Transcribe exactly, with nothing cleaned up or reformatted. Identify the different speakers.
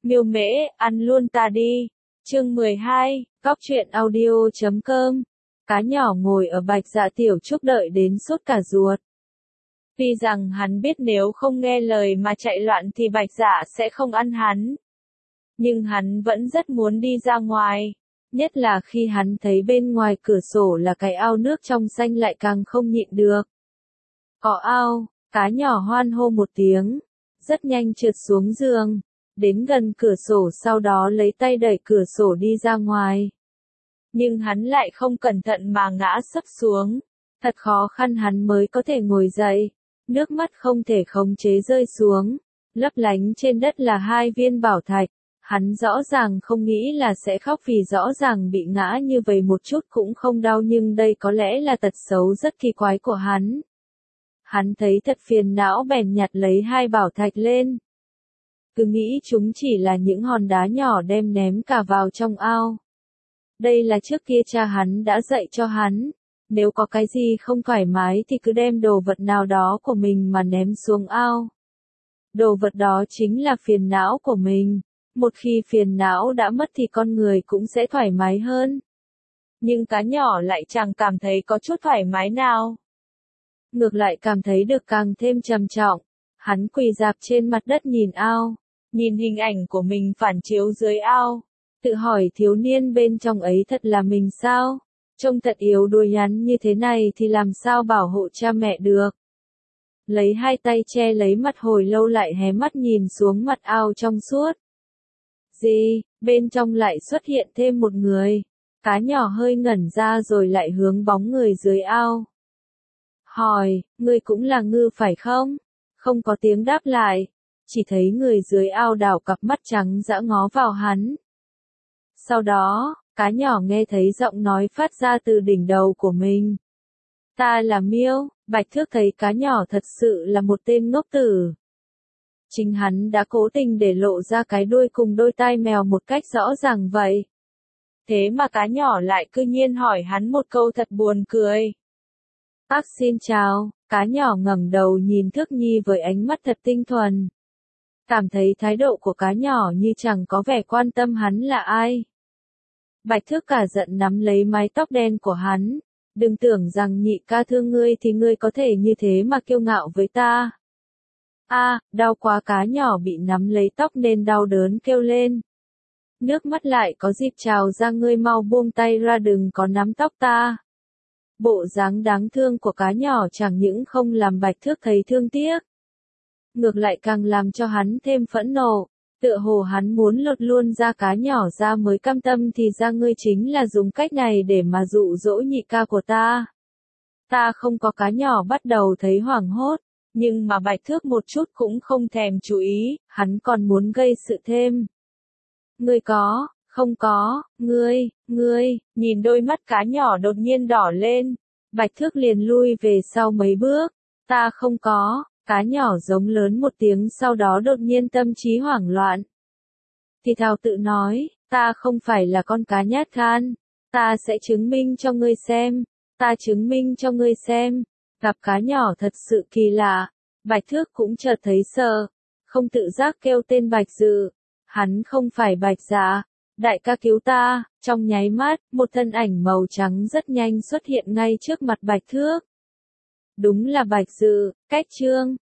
Speaker 1: Miêu Mễ, ăn luôn ta đi. Chương mười hai, Góc truyện audio chấm com. Cá nhỏ ngồi ở Bạch Dạ tiểu trúc đợi đến sốt cả ruột. Tuy rằng hắn biết nếu không nghe lời mà chạy loạn thì Bạch Dạ sẽ không ăn hắn. Nhưng hắn vẫn rất muốn đi ra ngoài. Nhất là khi hắn thấy bên ngoài cửa sổ là cái ao nước trong xanh lại càng không nhịn được. Có ao, cá nhỏ hoan hô một tiếng. Rất nhanh trượt xuống giường. Đến gần cửa sổ sau đó lấy tay đẩy cửa sổ đi ra ngoài. Nhưng hắn lại không cẩn thận mà ngã sấp xuống. Thật khó khăn hắn mới có thể ngồi dậy. Nước mắt không thể khống chế rơi xuống. Lấp lánh trên đất là hai viên bảo thạch. Hắn rõ ràng không nghĩ là sẽ khóc vì rõ ràng bị ngã như vậy một chút cũng không đau, nhưng đây có lẽ là tật xấu rất kỳ quái của hắn. Hắn thấy thật phiền não bèn nhặt lấy hai bảo thạch lên. Cứ nghĩ chúng chỉ là những hòn đá nhỏ đem ném cả vào trong ao. Đây là trước kia cha hắn đã dạy cho hắn. Nếu có cái gì không thoải mái thì cứ đem đồ vật nào đó của mình mà ném xuống ao. Đồ vật đó chính là phiền não của mình. Một khi phiền não đã mất thì con người cũng sẽ thoải mái hơn. Nhưng cá nhỏ lại chẳng cảm thấy có chút thoải mái nào. Ngược lại cảm thấy được càng thêm trầm trọng. Hắn quỳ rạp trên mặt đất nhìn ao. Nhìn hình ảnh của mình phản chiếu dưới ao. Tự hỏi thiếu niên bên trong ấy thật là mình sao? Trông thật yếu đuối nhắn như thế này thì làm sao bảo hộ cha mẹ được? Lấy hai tay che lấy mặt hồi lâu lại hé mắt nhìn xuống mặt ao trong suốt. Gì, bên trong lại xuất hiện thêm một người. Cá nhỏ hơi ngẩn ra rồi lại hướng bóng người dưới ao. Hỏi, ngươi cũng là ngư phải không? Không có tiếng đáp lại. Chỉ thấy người dưới ao đảo cặp mắt trắng dã ngó vào hắn. Sau đó, cá nhỏ nghe thấy giọng nói phát ra từ đỉnh đầu của mình. Ta là Miêu. Bạch Thước thấy cá nhỏ thật sự là một tên ngốc tử. Chính hắn đã cố tình để lộ ra cái đuôi cùng đôi tai mèo một cách rõ ràng vậy. Thế mà cá nhỏ lại cư nhiên hỏi hắn một câu thật buồn cười. Ác xin chào, cá nhỏ ngẩng đầu nhìn Thước Nhi với ánh mắt thật tinh thuần. Cảm thấy thái độ của cá nhỏ như chẳng có vẻ quan tâm hắn là ai. Bạch Thước cả giận nắm lấy mái tóc đen của hắn. Đừng tưởng rằng nhị ca thương ngươi thì ngươi có thể như thế mà kiêu ngạo với ta. A, à, đau quá, cá nhỏ bị nắm lấy tóc nên đau đớn kêu lên. Nước mắt lại có dịp trào ra, ngươi mau buông tay ra, đừng có nắm tóc ta. Bộ dáng đáng thương của cá nhỏ chẳng những không làm Bạch Thước thấy thương tiếc. Ngược lại càng làm cho hắn thêm phẫn nộ. Tựa hồ hắn muốn lột luôn da cá nhỏ ra mới cam tâm, thì ra ngươi chính là dùng cách này để mà dụ dỗ nhị ca của ta. Ta không có. Cá nhỏ bắt đầu thấy hoảng hốt, nhưng mà Bạch Thước một chút cũng không thèm chú ý, hắn còn muốn gây sự thêm. Ngươi có, không có, ngươi, ngươi, nhìn đôi mắt cá nhỏ đột nhiên đỏ lên, Bạch Thước liền lui về sau mấy bước. Ta không có. Cá nhỏ giống lớn một tiếng, sau đó đột nhiên tâm trí hoảng loạn. Thì thào tự nói, ta không phải là con cá nhát gan, ta sẽ chứng minh cho ngươi xem, ta chứng minh cho ngươi xem. Gặp cá nhỏ thật sự kỳ lạ, Bạch Thước cũng chợt thấy sợ, không tự giác kêu tên Bạch Dự. Hắn không phải Bạch Dạ, đại ca cứu ta. Trong nháy mắt, một thân ảnh màu trắng rất nhanh xuất hiện ngay trước mặt Bạch Thước. Đúng là Bạch Dự. Cách chương